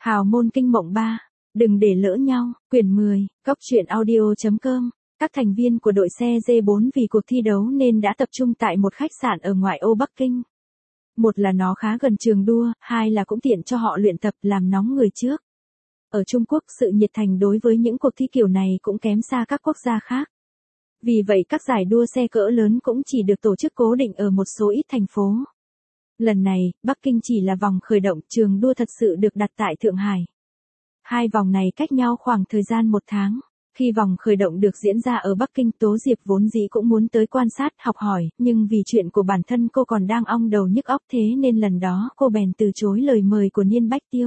Hào môn kinh mộng 3. Đừng để lỡ nhau. Quyển 10. Góc truyện audio.com. Các thành viên của đội xe G4 vì cuộc thi đấu nên đã tập trung tại một khách sạn ở ngoại ô Bắc Kinh. Một là nó khá gần trường đua, hai là cũng tiện cho họ luyện tập làm nóng người trước. Ở Trung Quốc sự nhiệt thành đối với những cuộc thi kiểu này cũng kém xa các quốc gia khác. Vì vậy các giải đua xe cỡ lớn cũng chỉ được tổ chức cố định ở một số ít thành phố. Lần này, Bắc Kinh chỉ là vòng khởi động, trường đua thật sự được đặt tại Thượng Hải. Hai vòng này cách nhau khoảng thời gian 1 tháng. Khi vòng khởi động được diễn ra ở Bắc Kinh, Tố Diệp vốn dĩ cũng muốn tới quan sát, học hỏi, nhưng vì chuyện của bản thân cô còn đang ong đầu nhức óc thế nên lần đó cô bèn từ chối lời mời của Niên Bách Tiêu.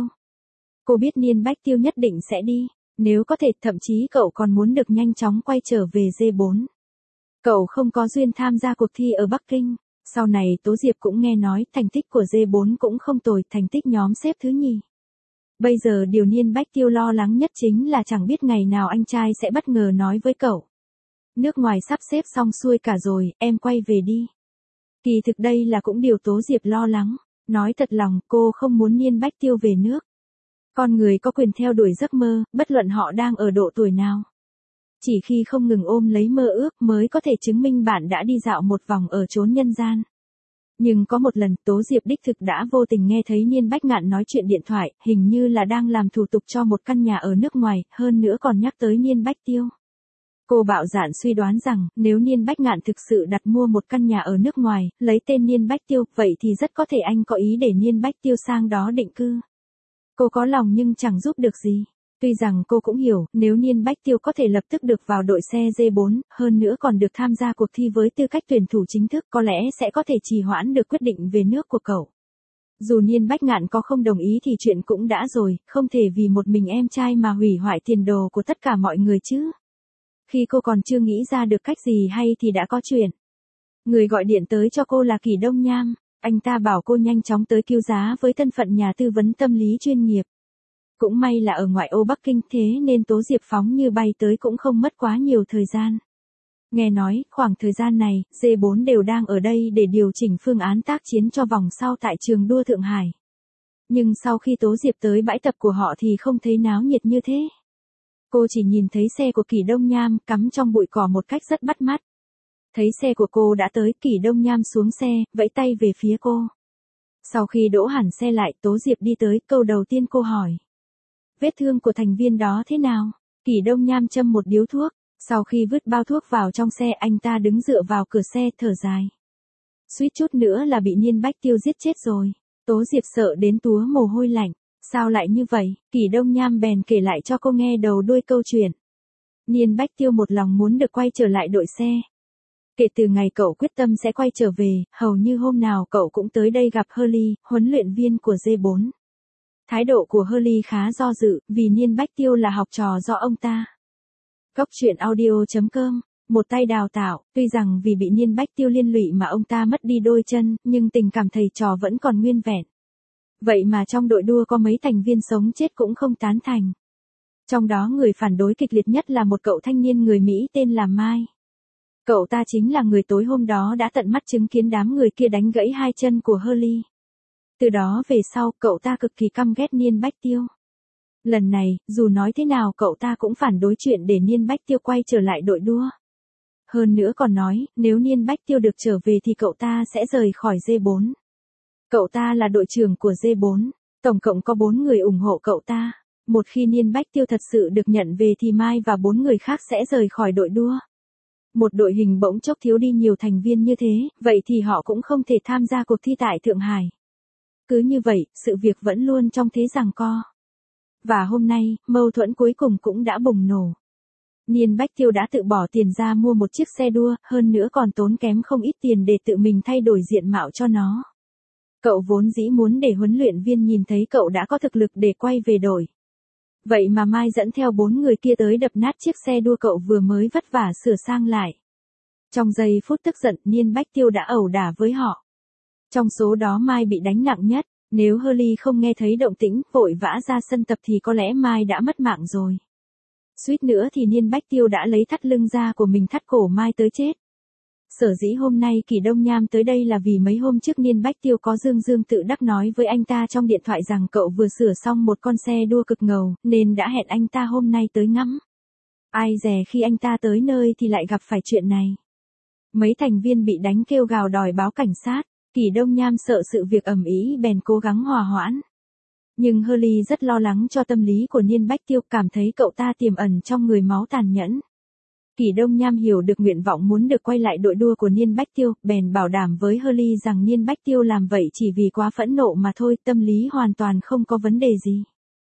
Cô biết Niên Bách Tiêu nhất định sẽ đi, nếu có thể thậm chí cậu còn muốn được nhanh chóng quay trở về G4. Cậu không có duyên tham gia cuộc thi ở Bắc Kinh. Sau này Tố Diệp cũng nghe nói thành tích của G4 cũng không tồi, thành tích nhóm xếp thứ nhì. Bây giờ điều Niên Bách Tiêu lo lắng nhất chính là chẳng biết ngày nào anh trai sẽ bất ngờ nói với cậu: nước ngoài sắp xếp xong xuôi cả rồi, em quay về đi. Kỳ thực đây là cũng điều Tố Diệp lo lắng. Nói thật lòng, cô không muốn Niên Bách Tiêu về nước. Con người có quyền theo đuổi giấc mơ, bất luận họ đang ở độ tuổi nào. Chỉ khi không ngừng ôm lấy mơ ước mới có thể chứng minh bạn đã đi dạo một vòng ở chốn nhân gian. Nhưng có một lần Tố Diệp đích thực đã vô tình nghe thấy Niên Bách Ngạn nói chuyện điện thoại, hình như là đang làm thủ tục cho một căn nhà ở nước ngoài, hơn nữa còn nhắc tới Niên Bách Tiêu. Cô bạo dạn suy đoán rằng, nếu Niên Bách Ngạn thực sự đặt mua một căn nhà ở nước ngoài, lấy tên Niên Bách Tiêu, vậy thì rất có thể anh có ý để Niên Bách Tiêu sang đó định cư. Cô có lòng nhưng chẳng giúp được gì. Tuy rằng cô cũng hiểu, nếu Niên Bách Tiêu có thể lập tức được vào đội xe G4, hơn nữa còn được tham gia cuộc thi với tư cách tuyển thủ chính thức, có lẽ sẽ có thể trì hoãn được quyết định về nước của cậu. Dù Niên Bách Ngạn có không đồng ý thì chuyện cũng đã rồi, không thể vì một mình em trai mà hủy hoại tiền đồ của tất cả mọi người chứ. Khi cô còn chưa nghĩ ra được cách gì hay thì đã có chuyện. Người gọi điện tới cho cô là Kỷ Đông Nham, anh ta bảo cô nhanh chóng tới cứu giá với thân phận nhà tư vấn tâm lý chuyên nghiệp. Cũng may là ở ngoại ô Bắc Kinh thế nên Tố Diệp phóng như bay tới cũng không mất quá nhiều thời gian. Nghe nói, khoảng thời gian này, G4 đều đang ở đây để điều chỉnh phương án tác chiến cho vòng sau tại trường đua Thượng Hải. Nhưng sau khi Tố Diệp tới bãi tập của họ thì không thấy náo nhiệt như thế. Cô chỉ nhìn thấy xe của Kỷ Đông Nham cắm trong bụi cỏ một cách rất bắt mắt. Thấy xe của cô đã tới, Kỷ Đông Nham xuống xe, vẫy tay về phía cô. Sau khi đỗ hẳn xe lại, Tố Diệp đi tới, câu đầu tiên cô hỏi: vết thương của thành viên đó thế nào? Kỷ Đông Nham châm một điếu thuốc, sau khi vứt bao thuốc vào trong xe anh ta đứng dựa vào cửa xe thở dài. Suýt chút nữa là bị Niên Bách Tiêu giết chết rồi. Tố Diệp sợ đến túa mồ hôi lạnh. Sao lại như vậy? Kỷ Đông Nham bèn kể lại cho cô nghe đầu đuôi câu chuyện. Niên Bách Tiêu một lòng muốn được quay trở lại đội xe. Kể từ ngày cậu quyết tâm sẽ quay trở về, hầu như hôm nào cậu cũng tới đây gặp Hurley, huấn luyện viên của G4. Thái độ của Hurley khá do dự, vì Niên Bách Tiêu là học trò do ông ta. Góc truyện audio.com. Một tay đào tạo, tuy rằng vì bị Niên Bách Tiêu liên lụy mà ông ta mất đi đôi chân, nhưng tình cảm thầy trò vẫn còn nguyên vẹn. Vậy mà trong đội đua có mấy thành viên sống chết cũng không tán thành. Trong đó người phản đối kịch liệt nhất là một cậu thanh niên người Mỹ tên là Mai. Cậu ta chính là người tối hôm đó đã tận mắt chứng kiến đám người kia đánh gãy 2 chân của Hurley. Từ đó về sau, cậu ta cực kỳ căm ghét Niên Bách Tiêu. Lần này, dù nói thế nào cậu ta cũng phản đối chuyện để Niên Bách Tiêu quay trở lại đội đua. Hơn nữa còn nói, nếu Niên Bách Tiêu được trở về thì cậu ta sẽ rời khỏi G4. Cậu ta là đội trưởng của G4, tổng cộng có 4 người ủng hộ cậu ta. Một khi Niên Bách Tiêu thật sự được nhận về thì Mai và 4 người khác sẽ rời khỏi đội đua. Một đội hình bỗng chốc thiếu đi nhiều thành viên như thế, vậy thì họ cũng không thể tham gia cuộc thi tại Thượng Hải. Cứ như vậy, sự việc vẫn luôn trong thế giằng co. Và hôm nay, mâu thuẫn cuối cùng cũng đã bùng nổ. Niên Bách Tiêu đã tự bỏ tiền ra mua một chiếc xe đua, hơn nữa còn tốn kém không ít tiền để tự mình thay đổi diện mạo cho nó. Cậu vốn dĩ muốn để huấn luyện viên nhìn thấy cậu đã có thực lực để quay về đội. Vậy mà Mai dẫn theo 4 người kia tới đập nát chiếc xe đua cậu vừa mới vất vả sửa sang lại. Trong giây phút tức giận, Niên Bách Tiêu đã ẩu đả với họ. Trong số đó Mai bị đánh nặng nhất, nếu Hurley không nghe thấy động tĩnh, vội vã ra sân tập thì có lẽ Mai đã mất mạng rồi. Suýt nữa thì Niên Bách Tiêu đã lấy thắt lưng da của mình thắt cổ Mai tới chết. Sở dĩ hôm nay Kỷ Đông Nham tới đây là vì mấy hôm trước Niên Bách Tiêu có dương tự đắc nói với anh ta trong điện thoại rằng cậu vừa sửa xong một con xe đua cực ngầu, nên đã hẹn anh ta hôm nay tới ngắm. Ai dè khi anh ta tới nơi thì lại gặp phải chuyện này. Mấy thành viên bị đánh kêu gào đòi báo cảnh sát, Kỷ Đông Nham sợ sự việc ầm ĩ bèn cố gắng hòa hoãn. Nhưng Hurley rất lo lắng cho tâm lý của Niên Bách Tiêu, cảm thấy cậu ta tiềm ẩn trong người máu tàn nhẫn. Kỷ Đông Nham hiểu được nguyện vọng muốn được quay lại đội đua của Niên Bách Tiêu, bèn bảo đảm với Hurley rằng Niên Bách Tiêu làm vậy chỉ vì quá phẫn nộ mà thôi, tâm lý hoàn toàn không có vấn đề gì.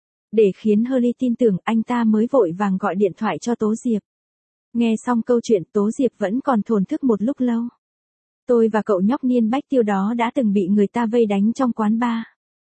Để khiến Hurley tin tưởng, anh ta mới vội vàng gọi điện thoại cho Tố Diệp. Nghe xong câu chuyện, Tố Diệp vẫn còn thổn thức một lúc lâu. Tôi và cậu nhóc Niên Bách Tiêu đó đã từng bị người ta vây đánh trong quán bar.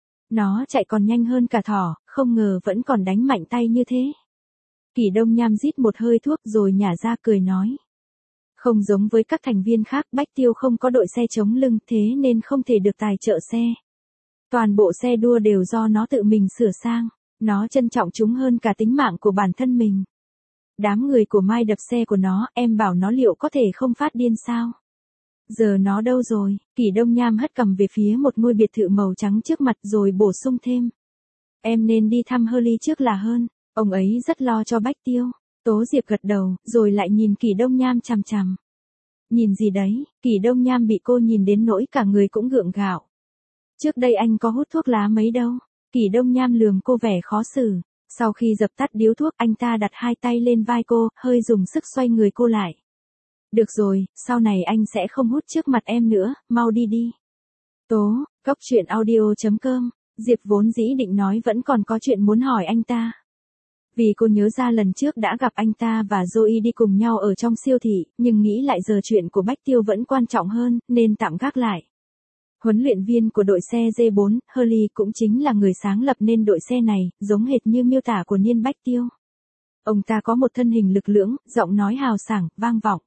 Nó chạy còn nhanh hơn cả thỏ, không ngờ vẫn còn đánh mạnh tay như thế. Kỷ Đông Nham rít một hơi thuốc rồi nhả ra cười nói. Không giống với các thành viên khác, Bách Tiêu không có đội xe chống lưng, thế nên không thể được tài trợ xe. Toàn bộ xe đua đều do nó tự mình sửa sang, nó trân trọng chúng hơn cả tính mạng của bản thân mình. Đám người của Mai đập xe của nó, em bảo nó liệu có thể không phát điên sao? Giờ nó đâu rồi? Kỷ Đông Nham hất cằm về phía một ngôi biệt thự màu trắng trước mặt rồi bổ sung thêm. Em nên đi thăm Hurley trước là hơn, ông ấy rất lo cho Bách Tiêu. Tố Diệp gật đầu, rồi lại nhìn Kỷ Đông Nham chằm chằm. Nhìn gì đấy? Kỷ Đông Nham bị cô nhìn đến nỗi cả người cũng gượng gạo. Trước đây anh có hút thuốc lá mấy đâu? Kỷ Đông Nham lườm cô vẻ khó xử. Sau khi dập tắt điếu thuốc, anh ta đặt hai tay lên vai cô, hơi dùng sức xoay người cô lại. Được rồi, sau này anh sẽ không hút trước mặt em nữa, mau đi đi. Tố, Cốc Truyện Audio.com, Diệp vốn dĩ định nói vẫn còn có chuyện muốn hỏi anh ta. Vì cô nhớ ra lần trước đã gặp anh ta và Zoe đi cùng nhau ở trong siêu thị, nhưng nghĩ lại giờ chuyện của Bách Tiêu vẫn quan trọng hơn, nên tạm gác lại. Huấn luyện viên của đội xe G4, Hurley cũng chính là người sáng lập nên đội xe này, giống hệt như miêu tả của Niên Bách Tiêu. Ông ta có một thân hình lực lưỡng, giọng nói hào sảng, vang vọng.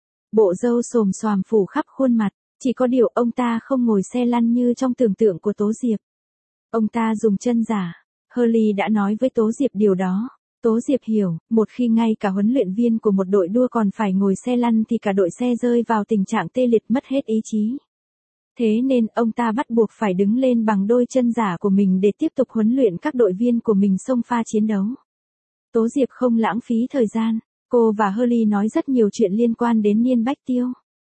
Bộ râu xồm xoàm phủ khắp khuôn mặt, chỉ có điều ông ta không ngồi xe lăn như trong tưởng tượng của Tố Diệp. Ông ta dùng chân giả. Hurley đã nói với Tố Diệp điều đó. Tố Diệp hiểu, một khi ngay cả huấn luyện viên của một đội đua còn phải ngồi xe lăn thì cả đội xe rơi vào tình trạng tê liệt mất hết ý chí. Thế nên ông ta bắt buộc phải đứng lên bằng đôi chân giả của mình để tiếp tục huấn luyện các đội viên của mình xông pha chiến đấu. Tố Diệp không lãng phí thời gian, cô và Hurley nói rất nhiều chuyện liên quan đến Niên Bách Tiêu.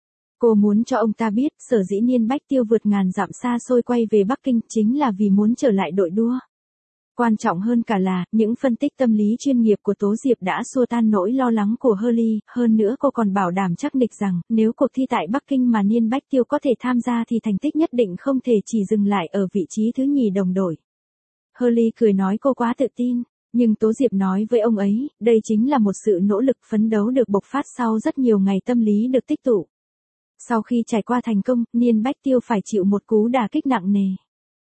Cô muốn cho ông ta biết sở dĩ Niên Bách Tiêu vượt ngàn dặm xa xôi quay về Bắc Kinh chính là vì muốn trở lại đội đua. Quan trọng hơn cả là, những phân tích tâm lý chuyên nghiệp của Tố Diệp đã xua tan nỗi lo lắng của Hurley, hơn nữa cô còn bảo đảm chắc nịch rằng, nếu cuộc thi tại Bắc Kinh mà Niên Bách Tiêu có thể tham gia thì thành tích nhất định không thể chỉ dừng lại ở vị trí thứ nhì đồng đội. Hurley cười nói cô quá tự tin, nhưng Tố Diệp nói với ông ấy, đây chính là một sự nỗ lực phấn đấu được bộc phát sau rất nhiều ngày tâm lý được tích tụ. Sau khi trải qua thành công, Niên Bách Tiêu phải chịu một cú đả kích nặng nề.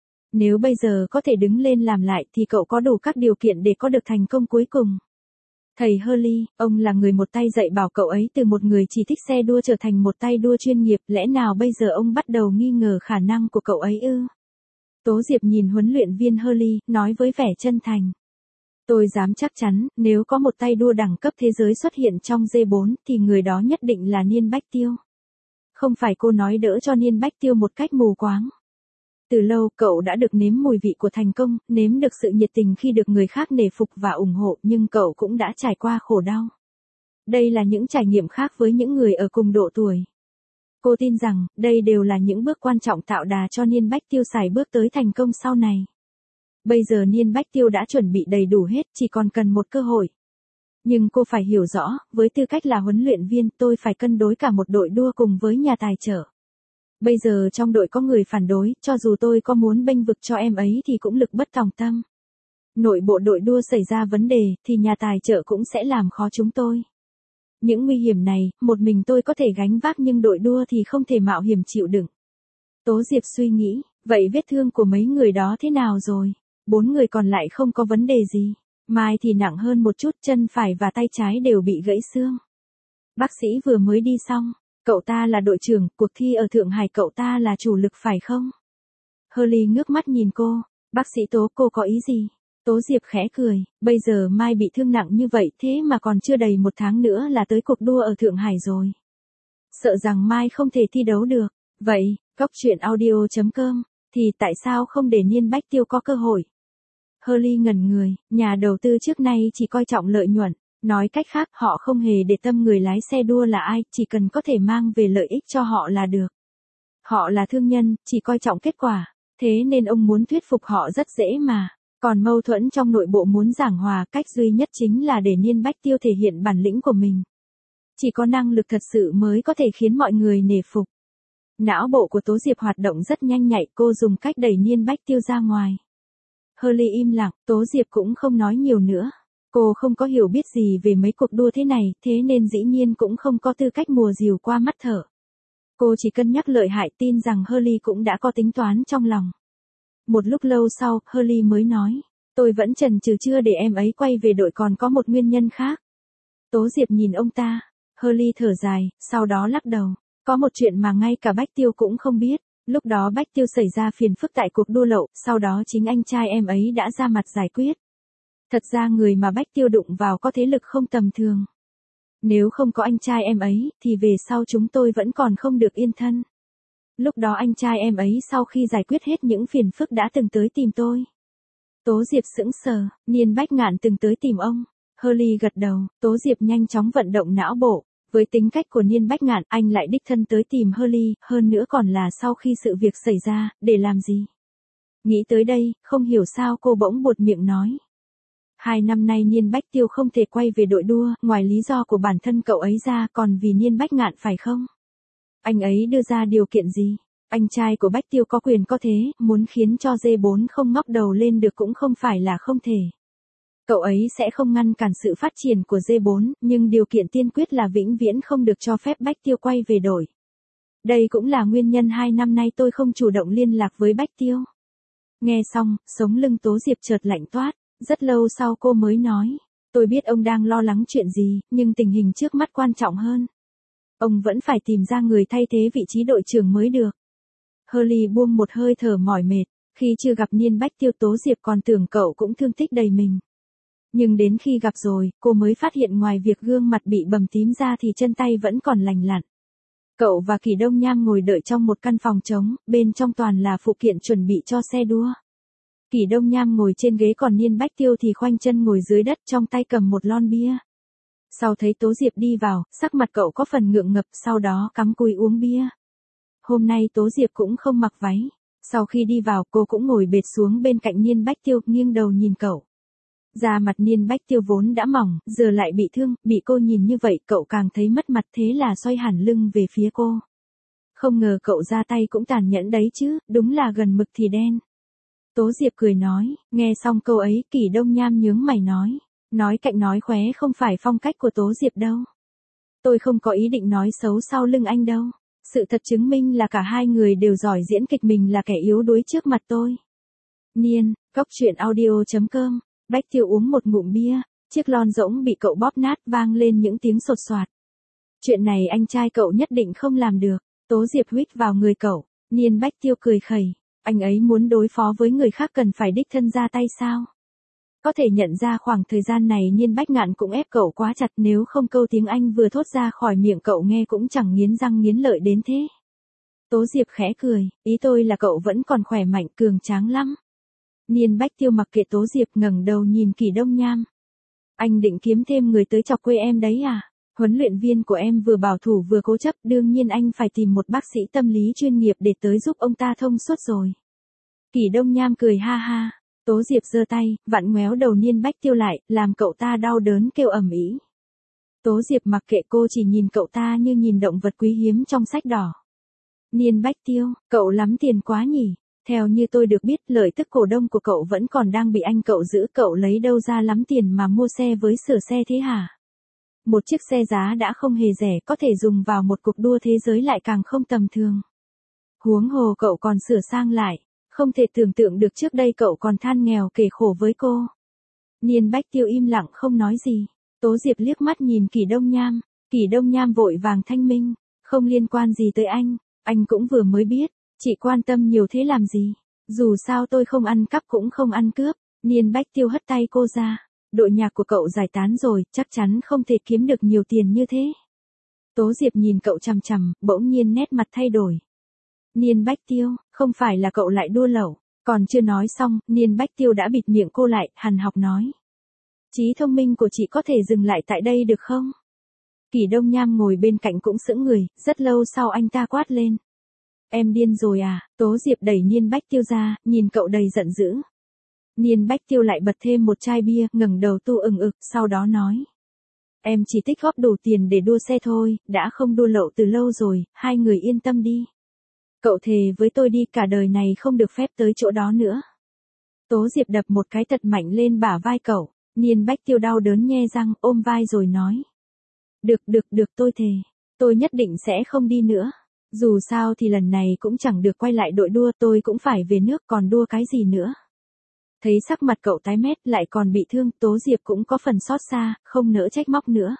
Nếu bây giờ có thể đứng lên làm lại thì cậu có đủ các điều kiện để có được thành công cuối cùng. Thầy Hurley, ông là người một tay dạy bảo cậu ấy từ một người chỉ thích xe đua trở thành một tay đua chuyên nghiệp, lẽ nào bây giờ ông bắt đầu nghi ngờ khả năng của cậu ấy ư? Tố Diệp nhìn huấn luyện viên Hurley, nói với vẻ chân thành. Tôi dám chắc chắn, nếu có một tay đua đẳng cấp thế giới xuất hiện trong G4 thì người đó nhất định là Niên Bách Tiêu. Không phải cô nói đỡ cho Niên Bách Tiêu một cách mù quáng. Từ lâu, cậu đã được nếm mùi vị của thành công, nếm được sự nhiệt tình khi được người khác nể phục và ủng hộ, nhưng cậu cũng đã trải qua khổ đau. Đây là những trải nghiệm khác với những người ở cùng độ tuổi. Cô tin rằng, đây đều là những bước quan trọng tạo đà cho Niên Bách Tiêu xài bước tới thành công sau này. Bây giờ Niên Bách Tiêu đã chuẩn bị đầy đủ hết, chỉ còn cần một cơ hội. Nhưng cô phải hiểu rõ, với tư cách là huấn luyện viên, tôi phải cân đối cả một đội đua cùng với nhà tài trợ. Bây giờ trong đội có người phản đối, cho dù tôi có muốn bênh vực cho em ấy thì cũng lực bất tòng tâm. Nội bộ đội đua xảy ra vấn đề, thì nhà tài trợ cũng sẽ làm khó chúng tôi. Những nguy hiểm này, một mình tôi có thể gánh vác nhưng đội đua thì không thể mạo hiểm chịu đựng. Tố Diệp suy nghĩ, vậy vết thương của mấy người đó thế nào rồi? 4 người còn lại không có vấn đề gì. Mai thì nặng hơn một chút, chân phải và tay trái đều bị gãy xương. Bác sĩ vừa mới đi xong. Cậu ta là đội trưởng, cuộc thi ở Thượng Hải cậu ta là chủ lực phải không? Hurley ngước mắt nhìn cô, bác sĩ Tố, cô có ý gì? Tố Diệp khẽ cười, bây giờ Mai bị thương nặng như vậy thế mà còn chưa đầy 1 tháng nữa là tới cuộc đua ở Thượng Hải rồi. sợ rằng mai không thể thi đấu được. Vậy, góc chuyện audio.com, thì tại sao không để Niên Bách Tiêu có cơ hội? Hurley ngẩn người, nhà đầu tư trước nay chỉ coi trọng lợi nhuận. Nói cách khác, họ không hề để tâm người lái xe đua là ai, chỉ cần có thể mang về lợi ích cho họ là được. Họ là thương nhân, chỉ coi trọng kết quả. Thế nên ông muốn thuyết phục họ rất dễ mà. Còn mâu thuẫn trong nội bộ muốn giảng hòa, cách duy nhất chính là để Niên Bách Tiêu thể hiện bản lĩnh của mình. Chỉ có năng lực thật sự mới có thể khiến mọi người nể phục. Não bộ của Tố Diệp hoạt động rất nhanh nhạy, cô dùng cách đẩy Niên Bách Tiêu ra ngoài. Hurley im lặng, Tố Diệp cũng không nói nhiều nữa. Cô không có hiểu biết gì về mấy cuộc đua thế này, thế nên dĩ nhiên cũng không có tư cách mùa dìu qua mắt thở. Cô chỉ cân nhắc lợi hại, tin rằng Hurley cũng đã có tính toán trong lòng. Một lúc lâu sau, Hurley mới nói, tôi vẫn chần chừ chưa để em ấy quay về đội, còn có một nguyên nhân khác. Tố Diệp nhìn ông ta, Hurley thở dài, sau đó lắc đầu. Có một chuyện mà ngay cả Bách Tiêu cũng không biết. Lúc đó Bách Tiêu xảy ra phiền phức tại cuộc đua lậu, sau đó chính anh trai em ấy đã ra mặt giải quyết. Thật ra người mà Bách Tiêu đụng vào có thế lực không tầm thường. Nếu không có anh trai em ấy, thì về sau chúng tôi vẫn còn không được yên thân. Lúc đó anh trai em ấy sau khi giải quyết hết những phiền phức đã từng tới tìm tôi. Tố Diệp sững sờ, Niên Bách Ngạn từng tới tìm ông. Hurley gật đầu, Tố Diệp nhanh chóng vận động não bộ. Với tính cách của Niên Bách Ngạn, anh lại đích thân tới tìm Hurley, hơn nữa còn là sau khi sự việc xảy ra, để làm gì? Nghĩ tới đây, không hiểu sao cô bỗng buột miệng nói. 2 năm nay Niên Bách Tiêu không thể quay về đội đua, ngoài lý do của bản thân cậu ấy ra còn vì Niên Bách Ngạn phải không? Anh ấy đưa ra điều kiện gì? Anh trai của Bách Tiêu có quyền có thế, muốn khiến cho D4 không ngóc đầu lên được cũng không phải là không thể. Cậu ấy sẽ không ngăn cản sự phát triển của D4, nhưng điều kiện tiên quyết là vĩnh viễn không được cho phép Bách Tiêu quay về đội. Đây cũng là nguyên nhân 2 năm nay tôi không chủ động liên lạc với Bách Tiêu. Nghe xong, sống lưng Tố Diệp chợt lạnh toát, rất lâu sau cô mới nói. Tôi biết ông đang lo lắng chuyện gì, nhưng tình hình trước mắt quan trọng hơn. Ông vẫn phải tìm ra người thay thế vị trí đội trưởng mới được. Hurley buông một hơi thở mỏi mệt, khi chưa gặp Niên Bách Tiêu Tố Diệp còn tưởng cậu cũng thương tích đầy mình. Nhưng đến khi gặp rồi, cô mới phát hiện ngoài việc gương mặt bị bầm tím ra thì chân tay vẫn còn lành lặn. Cậu và Kỷ Đông Nham ngồi đợi trong một căn phòng trống, bên trong toàn là phụ kiện chuẩn bị cho xe đua. Kỷ Đông Nham ngồi trên ghế còn Niên Bách Tiêu thì khoanh chân ngồi dưới đất trong tay cầm một lon bia. Sau thấy Tố Diệp đi vào, sắc mặt cậu có phần ngượng ngập, sau đó cắm cúi uống bia. Hôm nay Tố Diệp cũng không mặc váy. Sau khi đi vào, cô cũng ngồi bệt xuống bên cạnh Niên Bách Tiêu, nghiêng đầu nhìn cậu. Da mặt Niên Bách Tiêu vốn đã mỏng, giờ lại bị thương, bị cô nhìn như vậy cậu càng thấy mất mặt, thế là xoay hẳn lưng về phía cô. Không ngờ cậu ra tay cũng tàn nhẫn đấy chứ, đúng là gần mực thì đen. Tố Diệp cười nói, nghe xong câu ấy Kỷ Đông Nham nhướng mày nói cạnh nói khóe không phải phong cách của Tố Diệp đâu. Tôi không có ý định nói xấu sau lưng anh đâu. Sự thật chứng minh là cả hai người đều giỏi diễn kịch, mình là kẻ yếu đuối trước mặt tôi. Niên, góc chuyện audio.com. Bách Tiêu uống một ngụm bia, chiếc lon rỗng bị cậu bóp nát vang lên những tiếng sột soạt. Chuyện này anh trai cậu nhất định không làm được. Tố Diệp huýt vào người cậu. Niên Bách Tiêu cười khẩy. Anh ấy muốn đối phó với người khác cần phải đích thân ra tay sao? Có thể nhận ra khoảng thời gian này Niên Bách Ngạn cũng ép cậu quá chặt, nếu không câu tiếng Anh vừa thốt ra khỏi miệng cậu nghe cũng chẳng nghiến răng nghiến lợi đến thế. Tố Diệp khẽ cười, ý tôi là cậu vẫn còn khỏe mạnh cường tráng lắm. Niên Bách Tiêu mặc kệ Tố Diệp, ngẩng đầu nhìn Kỷ Đông Nham. Anh định kiếm thêm người tới chọc quê em đấy à? Huấn luyện viên của em vừa bảo thủ vừa cố chấp, đương nhiên anh phải tìm một bác sĩ tâm lý chuyên nghiệp để tới giúp ông ta thông suốt rồi. Kỷ Đông Nham cười ha ha. Tố Diệp giơ tay, vặn ngoéo đầu Niên Bách Tiêu lại, làm cậu ta đau đớn kêu ầm ĩ. Tố Diệp mặc kệ cô, chỉ nhìn cậu ta như nhìn động vật quý hiếm trong sách đỏ. Niên Bách Tiêu, cậu lắm tiền quá nhỉ? Theo như tôi được biết, lợi tức cổ đông của cậu vẫn còn đang bị anh cậu giữ, cậu lấy đâu ra lắm tiền mà mua xe với sửa xe thế hả? Một chiếc xe giá đã không hề rẻ, có thể dùng vào một cuộc đua thế giới lại càng không tầm thường. Huống hồ cậu còn sửa sang lại. Không thể tưởng tượng được trước đây cậu còn than nghèo kể khổ với cô. Niên Bách Tiêu im lặng không nói gì. Tố Diệp liếc mắt nhìn Kỷ Đông Nham. Kỷ Đông Nham vội vàng thanh minh. Không liên quan gì tới anh cũng vừa mới biết. Chị quan tâm nhiều thế làm gì? Dù sao tôi không ăn cắp cũng không ăn cướp. Niên Bách Tiêu hất tay cô ra. Đội nhạc của cậu giải tán rồi, chắc chắn không thể kiếm được nhiều tiền như thế. Tố Diệp nhìn cậu chằm chằm, bỗng nhiên nét mặt thay đổi. Niên Bách Tiêu, không phải là cậu lại đua lẩu. Còn chưa nói xong, Niên Bách Tiêu đã bịt miệng cô lại, hằn học nói. Trí thông minh của chị có thể dừng lại tại đây được không? Kỷ Đông Nham ngồi bên cạnh cũng sững người, rất lâu sau anh ta quát lên. Em điên rồi à? Tố Diệp đẩy Niên Bách Tiêu ra, nhìn cậu đầy giận dữ. Niên Bách Tiêu lại bật thêm một chai bia, ngẩng đầu tu ừng ực, sau đó nói. Em chỉ tích góp đủ tiền để đua xe thôi, đã không đua lậu từ lâu rồi, hai người yên tâm đi. Cậu thề với tôi đi cả đời này không được phép tới chỗ đó nữa. Tố Diệp đập một cái thật mạnh lên bả vai cậu, Niên Bách Tiêu đau đớn nhe răng ôm vai rồi nói. Được tôi thề, tôi nhất định sẽ không đi nữa. Dù sao thì lần này cũng chẳng được quay lại đội đua, tôi cũng phải về nước còn đua cái gì nữa. Thấy sắc mặt cậu tái mét lại còn bị thương, Tố Diệp cũng có phần xót xa, không nỡ trách móc nữa.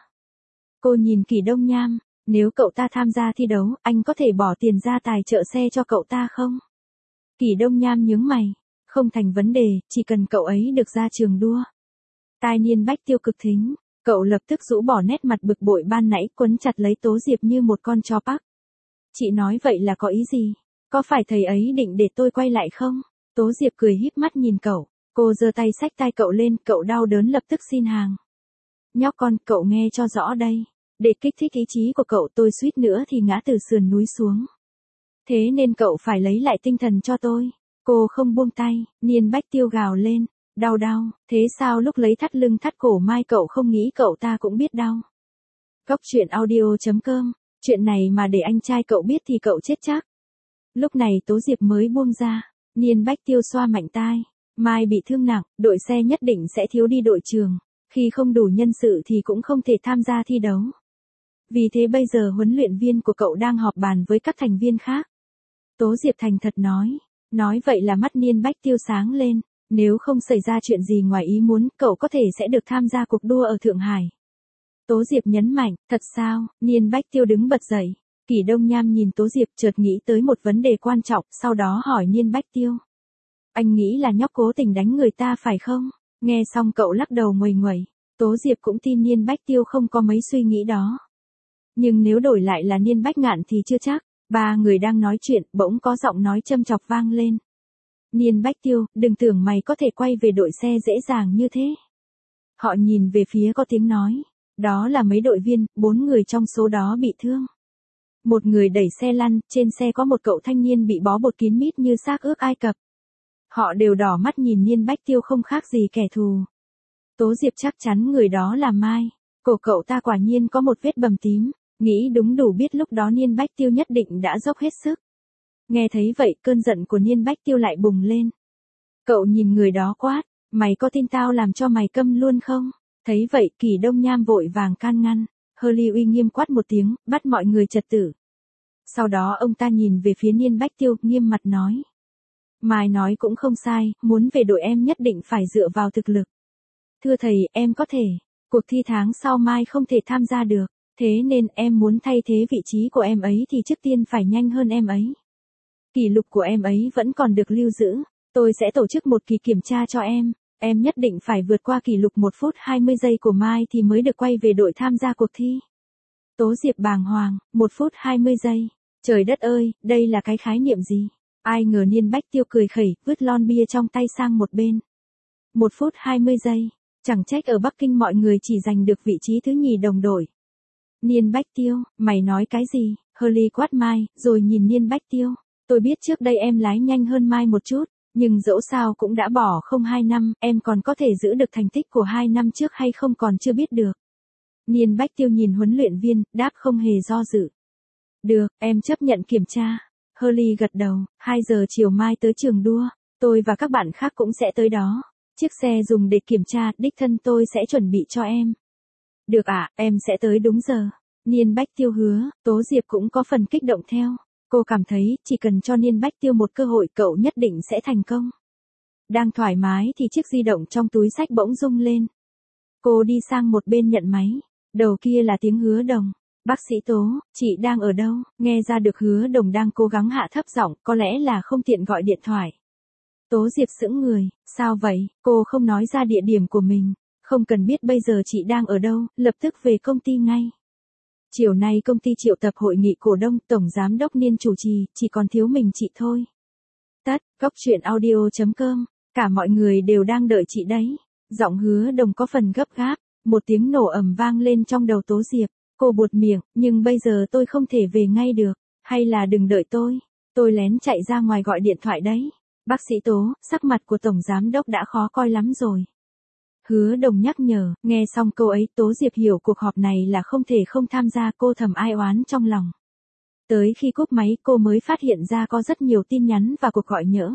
Cô nhìn Kỷ Đông Nham, nếu cậu ta tham gia thi đấu, anh có thể bỏ tiền ra tài trợ xe cho cậu ta không? Kỷ Đông Nham nhướng mày, không thành vấn đề, chỉ cần cậu ấy được ra trường đua. Tai Niên Bách Tiêu cực thính, cậu lập tức rũ bỏ nét mặt bực bội ban nãy, quấn chặt lấy Tố Diệp như một con chó bắc. Chị nói vậy là có ý gì? Có phải thầy ấy định để tôi quay lại không? Tố Diệp cười híp mắt nhìn cậu, cô giơ tay xách tai cậu lên, cậu đau đớn lập tức xin hàng. Nhóc con, cậu nghe cho rõ đây. Để kích thích ý chí của cậu tôi suýt nữa thì ngã từ sườn núi xuống. Thế nên cậu phải lấy lại tinh thần cho tôi. Cô không buông tay, Niên Bách Tiêu gào lên. Đau, thế sao lúc lấy thắt lưng thắt cổ Mai cậu không nghĩ cậu ta cũng biết đau. Góc truyện audio.com, chuyện này mà để anh trai cậu biết thì cậu chết chắc. Lúc này Tố Diệp mới buông ra, Niên Bách Tiêu xoa mạnh tai. Mai bị thương nặng, đội xe nhất định sẽ thiếu đi đội trường. Khi không đủ nhân sự thì cũng không thể tham gia thi đấu. Vì thế bây giờ huấn luyện viên của cậu đang họp bàn với các thành viên khác. Tố Diệp thành thật nói vậy là mắt Niên Bách Tiêu sáng lên. Nếu không xảy ra chuyện gì ngoài ý muốn, cậu có thể sẽ được tham gia cuộc đua ở Thượng Hải. Tố Diệp nhấn mạnh, thật sao? Niên Bách Tiêu đứng bật dậy. Kỷ Đông Nham nhìn Tố Diệp chợt nghĩ tới một vấn đề quan trọng, sau đó hỏi Niên Bách Tiêu. Anh nghĩ là nhóc cố tình đánh người ta phải không? Nghe xong cậu lắc đầu nguầy nguẩy. Tố Diệp cũng tin Niên Bách Tiêu không có mấy suy nghĩ đó. Nhưng nếu đổi lại là Niên Bách Ngạn thì chưa chắc. Ba người đang nói chuyện, bỗng có giọng nói châm chọc vang lên. Niên Bách Tiêu, đừng tưởng mày có thể quay về đội xe dễ dàng như thế. Họ nhìn về phía có tiếng nói. Đó là mấy đội viên, 4 người trong số đó bị thương. Một người đẩy xe lăn, trên xe có một cậu thanh niên bị bó bột kín mít như xác ướp Ai Cập. Họ đều đỏ mắt nhìn Niên Bách Tiêu không khác gì kẻ thù. Tố Diệp chắc chắn người đó là Mai. Cổ cậu ta quả nhiên có một vết bầm tím. Nghĩ đúng đủ biết lúc đó Niên Bách Tiêu nhất định đã dốc hết sức. Nghe thấy vậy cơn giận của Niên Bách Tiêu lại bùng lên. Cậu nhìn người đó quát, mày có tin tao làm cho mày câm luôn không? Thấy vậy Kỷ Đông Nham vội vàng can ngăn. Hurley uy nghiêm quát một tiếng, bắt mọi người trật tự. Sau đó ông ta nhìn về phía Niên Bách Tiêu, nghiêm mặt nói. Mai nói cũng không sai, muốn về đội em nhất định phải dựa vào thực lực. Thưa thầy, em có thể. Cuộc thi tháng sau Mai không thể tham gia được. Thế nên em muốn thay thế vị trí của em ấy thì trước tiên phải nhanh hơn em ấy. Kỷ lục của em ấy vẫn còn được lưu giữ. Tôi sẽ tổ chức một kỳ kiểm tra cho em. Em nhất định phải vượt qua kỷ lục 1 phút 20 giây của Mai thì mới được quay về đội tham gia cuộc thi. Tố Diệp bàng hoàng, 1 phút 20 giây. Trời đất ơi, đây là cái khái niệm gì? Ai ngờ Niên Bách Tiêu cười khẩy, vứt lon bia trong tay sang một bên. 1 phút 20 giây. Chẳng trách ở Bắc Kinh mọi người chỉ giành được vị trí thứ nhì đồng đội. Niên Bách Tiêu, mày nói cái gì? Hurley quát Mai, rồi nhìn Niên Bách Tiêu. Tôi biết trước đây em lái nhanh hơn Mai một chút, nhưng dẫu sao cũng đã bỏ không 2 năm, em còn có thể giữ được thành tích của 2 năm trước hay không còn chưa biết được. Niên Bách Tiêu nhìn huấn luyện viên, đáp không hề do dự. Được, em chấp nhận kiểm tra. Hurley gật đầu, 2 giờ chiều mai tới trường đua, tôi và các bạn khác cũng sẽ tới đó. Chiếc xe dùng để kiểm tra, đích thân tôi sẽ chuẩn bị cho em. Được ạ, em sẽ tới đúng giờ. Niên Bách Tiêu hứa, Tố Diệp cũng có phần kích động theo. Cô cảm thấy, chỉ cần cho Niên Bách Tiêu một cơ hội cậu nhất định sẽ thành công. Đang thoải mái thì chiếc di động trong túi xách bỗng rung lên. Cô đi sang một bên nhận máy. Đầu kia là tiếng Hứa Đồng. Bác sĩ Tố, chị đang ở đâu? Nghe ra được Hứa Đồng đang cố gắng hạ thấp giọng, có lẽ là không tiện gọi điện thoại. Tố Diệp sững người, sao vậy? Cô không nói ra địa điểm của mình. Không cần biết bây giờ chị đang ở đâu, lập tức về công ty ngay. Chiều nay công ty triệu tập hội nghị cổ đông, tổng giám đốc Niên chủ trì, chỉ còn thiếu mình chị thôi. Tất, góc chuyện audio.com, cả mọi người đều đang đợi chị đấy. Giọng Hứa Đồng có phần gấp gáp, một tiếng nổ ầm vang lên trong đầu Tố Diệp. Cô buột miệng, nhưng bây giờ tôi không thể về ngay được, hay là đừng đợi tôi lén chạy ra ngoài gọi điện thoại đấy. Bác sĩ Tố, sắc mặt của tổng giám đốc đã khó coi lắm rồi. Hứa Đồng nhắc nhở, nghe xong câu ấy Tố Diệp hiểu cuộc họp này là không thể không tham gia, cô thầm ai oán trong lòng. Tới khi cúp máy cô mới phát hiện ra có rất nhiều tin nhắn và cuộc gọi nhỡ.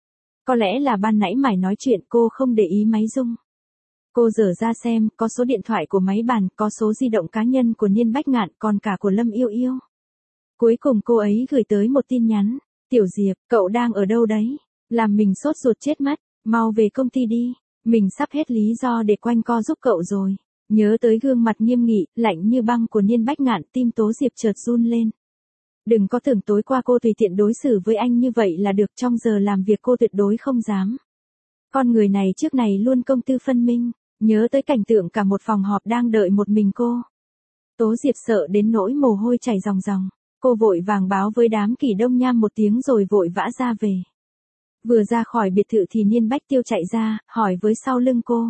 Có lẽ là ban nãy mải nói chuyện cô không để ý máy rung. Cô dở ra xem, có số điện thoại của máy bàn, có số di động cá nhân của Niên Bách Ngạn, còn cả của Lâm Yêu Yêu. Cuối cùng cô ấy gửi tới một tin nhắn. Tiểu Diệp, cậu đang ở đâu đấy? Làm mình sốt ruột chết mất, mau về công ty đi. Mình sắp hết lý do để quanh co giúp cậu rồi. Nhớ tới gương mặt nghiêm nghị, lạnh như băng của Niên Bách Ngạn, tim Tố Diệp chợt run lên. Đừng có tưởng tối qua cô tùy tiện đối xử với anh như vậy là được, trong giờ làm việc cô tuyệt đối không dám. Con người này trước này luôn công tư phân minh, nhớ tới cảnh tượng cả một phòng họp đang đợi một mình cô. Tố Diệp sợ đến nỗi mồ hôi chảy ròng ròng, cô vội vàng báo với đám kỷ đông nham một tiếng rồi vội vã ra về. Vừa ra khỏi biệt thự thì Niên Bách Tiêu chạy ra, hỏi với sau lưng cô.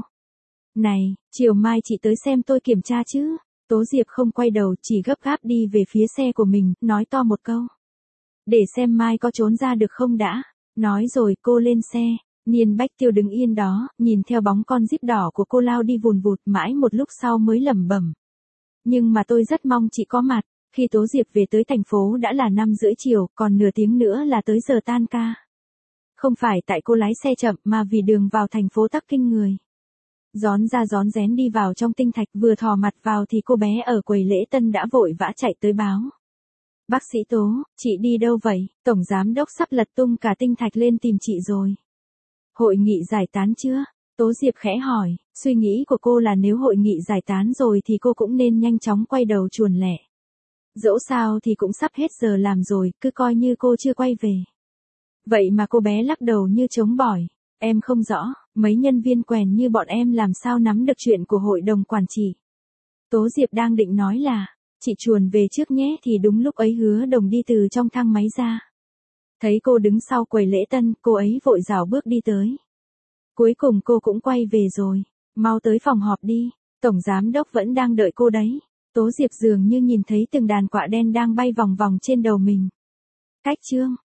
Này, chiều mai chị tới xem tôi kiểm tra chứ? Tố Diệp không quay đầu, chỉ gấp gáp đi về phía xe của mình, nói to một câu. Để xem mai có trốn ra được không đã. Nói rồi cô lên xe, Niên Bách Tiêu đứng yên đó, nhìn theo bóng con jeep đỏ của cô lao đi vùn vụt, mãi một lúc sau mới lẩm bẩm. Nhưng mà tôi rất mong chị có mặt. Khi Tố Diệp về tới thành phố đã là 5:30 chiều, còn nửa tiếng nữa là tới giờ tan ca. Không phải tại cô lái xe chậm mà vì đường vào thành phố tắc kinh người. Rón ra rón rén đi vào trong tinh thạch, vừa thò mặt vào thì cô bé ở quầy lễ tân đã vội vã chạy tới báo. Bác sĩ Tố, chị đi đâu vậy? Tổng giám đốc sắp lật tung cả tinh thạch lên tìm chị rồi. Hội nghị giải tán chưa? Tố Diệp khẽ hỏi, suy nghĩ của cô là nếu hội nghị giải tán rồi thì cô cũng nên nhanh chóng quay đầu chuồn lẻ. Dẫu sao thì cũng sắp hết giờ làm rồi, cứ coi như cô chưa quay về. Vậy mà cô bé lắc đầu như trống bỏi. Em không rõ, mấy nhân viên quèn như bọn em làm sao nắm được chuyện của hội đồng quản trị. Tố Diệp đang định nói là, chị chuồn về trước nhé thì đúng lúc ấy Hứa Đồng đi từ trong thang máy ra. Thấy cô đứng sau quầy lễ tân, cô ấy vội rảo bước đi tới. Cuối cùng cô cũng quay về rồi, mau tới phòng họp đi, tổng giám đốc vẫn đang đợi cô đấy. Tố Diệp dường như nhìn thấy từng đàn quạ đen đang bay vòng vòng trên đầu mình. Cách chương